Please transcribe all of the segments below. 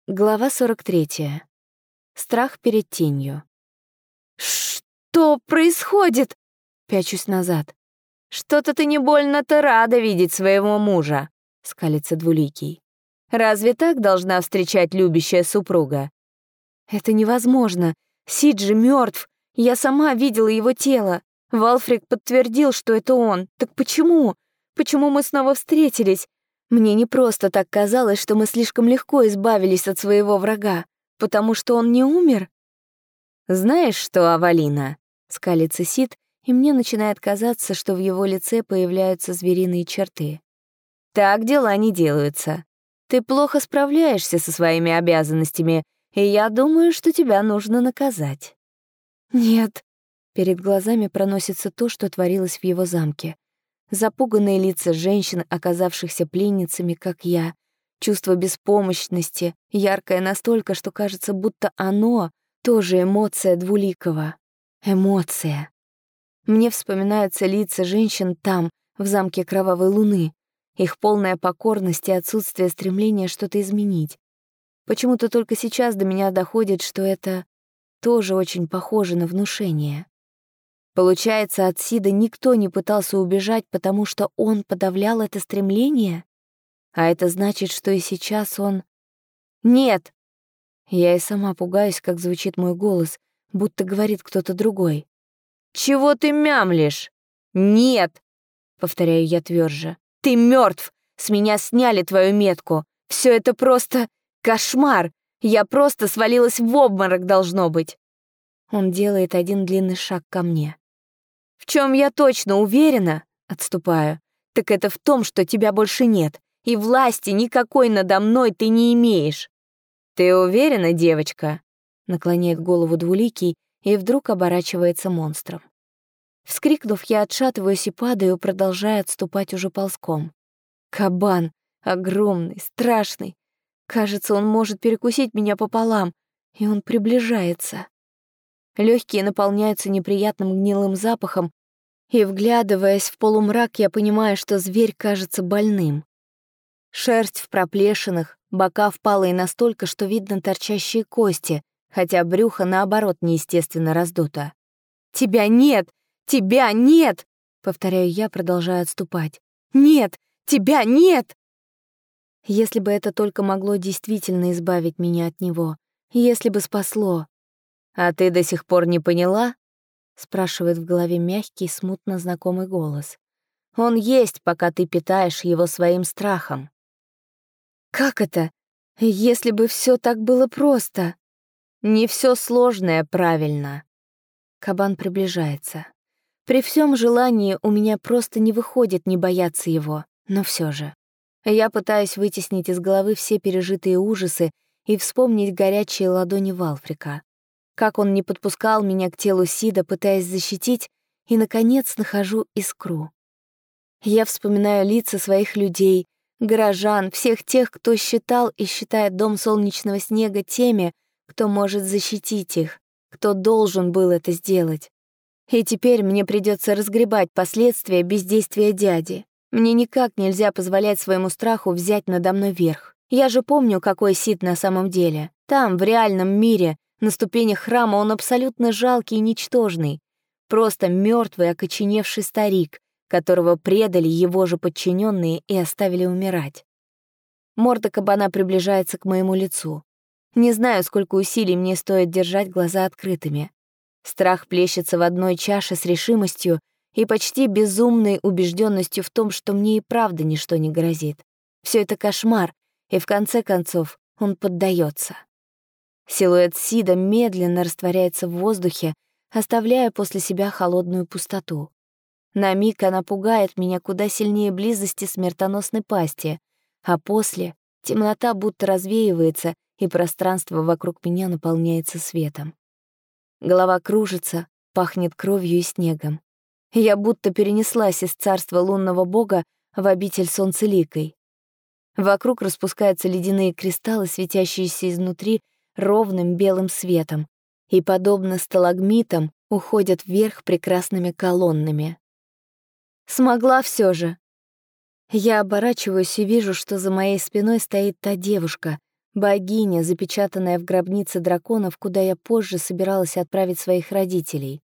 Глава 43. Страх перед тенью. «Что происходит?» Пячусь назад. «Что-то ты не больно-то рада видеть своего мужа», — скалится Двуликий. «Разве так должна встречать любящая супруга?» «Это невозможно. Сид же мертв. Я сама видела его тело. Валфрик подтвердил, что это он. Так почему? Почему мы снова встретились? Мне не просто так казалось, что мы слишком легко избавились от своего врага, потому что он не умер». «Знаешь что, Авалина?» — скалится Сид, и мне начинает казаться, что в его лице появляются звериные черты. «Так дела не делаются. Ты плохо справляешься со своими обязанностями, и я думаю, что тебя нужно наказать». «Нет». Перед глазами проносится то, что творилось в его замке. Запуганные лица женщин, оказавшихся пленницами, как я, чувство беспомощности, яркое настолько, что кажется, будто оно — тоже эмоция Двуликого. Эмоция. Мне вспоминаются лица женщин там, в замке Кровавой Луны, их полная покорность и отсутствие стремления что-то изменить. Почему-то только сейчас до меня доходит, что это тоже очень похоже на внушение. Получается, от Сида никто не пытался убежать, потому что он подавлял это стремление? А это значит, что и сейчас он... «Нет!» Я и сама пугаюсь, как звучит мой голос, будто говорит кто-то другой. «Чего ты мямлишь?» «Нет!» — повторяю я тверже. «Ты мертв! С меня сняли твою метку! Все это просто кошмар! Я просто свалилась в обморок, должно быть!» Он делает один длинный шаг ко мне. «В чем я точно уверена?» — отступаю. «Так это в том, что тебя больше нет, и власти никакой надо мной ты не имеешь». «Ты уверена, девочка?» — наклоняет голову Двуликий и вдруг оборачивается монстром. Вскрикнув, я отшатываюсь и падаю, продолжая отступать уже ползком. Кабан, огромный, страшный. Кажется, он может перекусить меня пополам, и он приближается. Легкие наполняются неприятным гнилым запахом, и, вглядываясь в полумрак, я понимаю, что зверь кажется больным. Шерсть в проплешинах, бока впалые настолько, что видно торчащие кости, хотя брюхо, наоборот, неестественно раздуто. «Тебя нет! Тебя нет!» — повторяю я, продолжая отступать. «Нет! Тебя нет!» Если бы это только могло действительно избавить меня от него, если бы спасло. «А ты до сих пор не поняла?» — спрашивает в голове мягкий, смутно знакомый голос. «Он есть, пока ты питаешь его своим страхом». «Как это? Если бы все так было просто?» «Не все сложное правильно». Кабан приближается. При всем желании у меня просто не выходит не бояться его, но все же. Я пытаюсь вытеснить из головы все пережитые ужасы и вспомнить горячие ладони Валфрика. Как он не подпускал меня к телу Сида, пытаясь защитить, и, наконец, нахожу искру. Я вспоминаю лица своих людей, горожан, всех тех, кто считал и считает Дом Солнечного Снега теми, кто может защитить их, кто должен был это сделать. И теперь мне придется разгребать последствия бездействия дяди. Мне никак нельзя позволять своему страху взять надо мной верх. Я же помню, какой Сид на самом деле. Там, в реальном мире, на ступенях храма он абсолютно жалкий и ничтожный. Просто мертвый, окоченевший старик, которого предали его же подчиненные и оставили умирать. Морда кабана приближается к моему лицу. Не знаю, сколько усилий мне стоит держать глаза открытыми. Страх плещется в одной чаше с решимостью и почти безумной убежденностью в том, что мне и правда ничто не грозит. Все это кошмар, и в конце концов он поддается. Силуэт Сида медленно растворяется в воздухе, оставляя после себя холодную пустоту. На миг она пугает меня куда сильнее близости смертоносной пасти, а после темнота будто развеивается, и пространство вокруг меня наполняется светом. Голова кружится, пахнет кровью и снегом. Я будто перенеслась из царства лунного бога в обитель солнцеликой. Вокруг распускаются ледяные кристаллы, светящиеся изнутри ровным белым светом, и, подобно сталагмитам, уходят вверх прекрасными колоннами. Смогла все же. Я оборачиваюсь и вижу, что за моей спиной стоит та девушка, Богиня, запечатанная в гробнице драконов, куда я позже собиралась отправить своих родителей.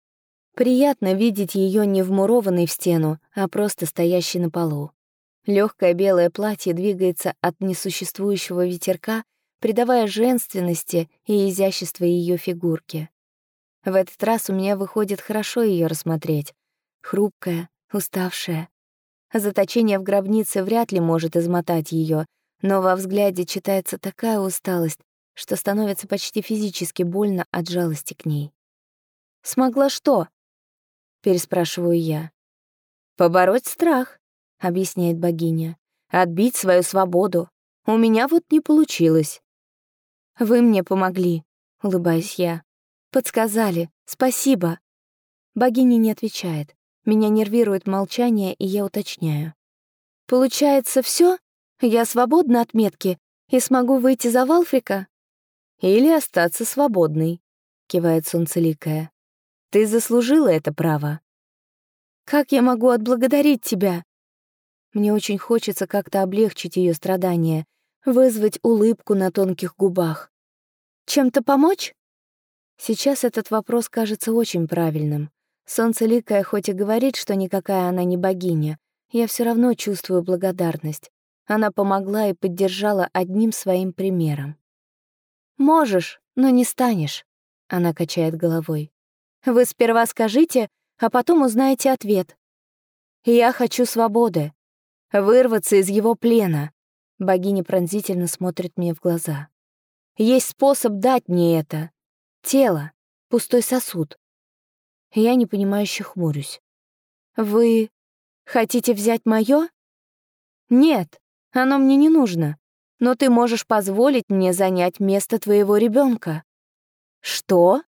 Приятно видеть ее не вмурованной в стену, а просто стоящей на полу. Легкое белое платье двигается от несуществующего ветерка, придавая женственности и изящества ее фигурке. В этот раз у меня выходит хорошо ее рассмотреть. Хрупкая, уставшая. Заточение в гробнице вряд ли может измотать ее, но во взгляде читается такая усталость, что становится почти физически больно от жалости к ней. «Смогла что?» — переспрашиваю я. «Побороть страх», — объясняет богиня. «Отбить свою свободу. У меня вот не получилось». «Вы мне помогли», — улыбаюсь я. «Подсказали. Спасибо». Богиня не отвечает. Меня нервирует молчание, и я уточняю. «Получается, все? Я свободна от метки и смогу выйти за Валфрика?» «Или остаться свободной», — кивает Солнцеликая. «Ты заслужила это право». «Как я могу отблагодарить тебя?» Мне очень хочется как-то облегчить ее страдания, вызвать улыбку на тонких губах. «Чем-то помочь?» Сейчас этот вопрос кажется очень правильным. Солнцеликая хоть и говорит, что никакая она не богиня, я все равно чувствую благодарность. Она помогла и поддержала одним своим примером. «Можешь, но не станешь», — она качает головой. «Вы сперва скажите, а потом узнаете ответ. Я хочу свободы, вырваться из его плена». Богиня пронзительно смотрит мне в глаза. «Есть способ дать мне это. Тело, пустой сосуд». Я непонимающе хмурюсь. «Вы хотите взять моё?» «Нет, оно мне не нужно, но ты можешь позволить мне занять место твоего ребёнка». «Что?»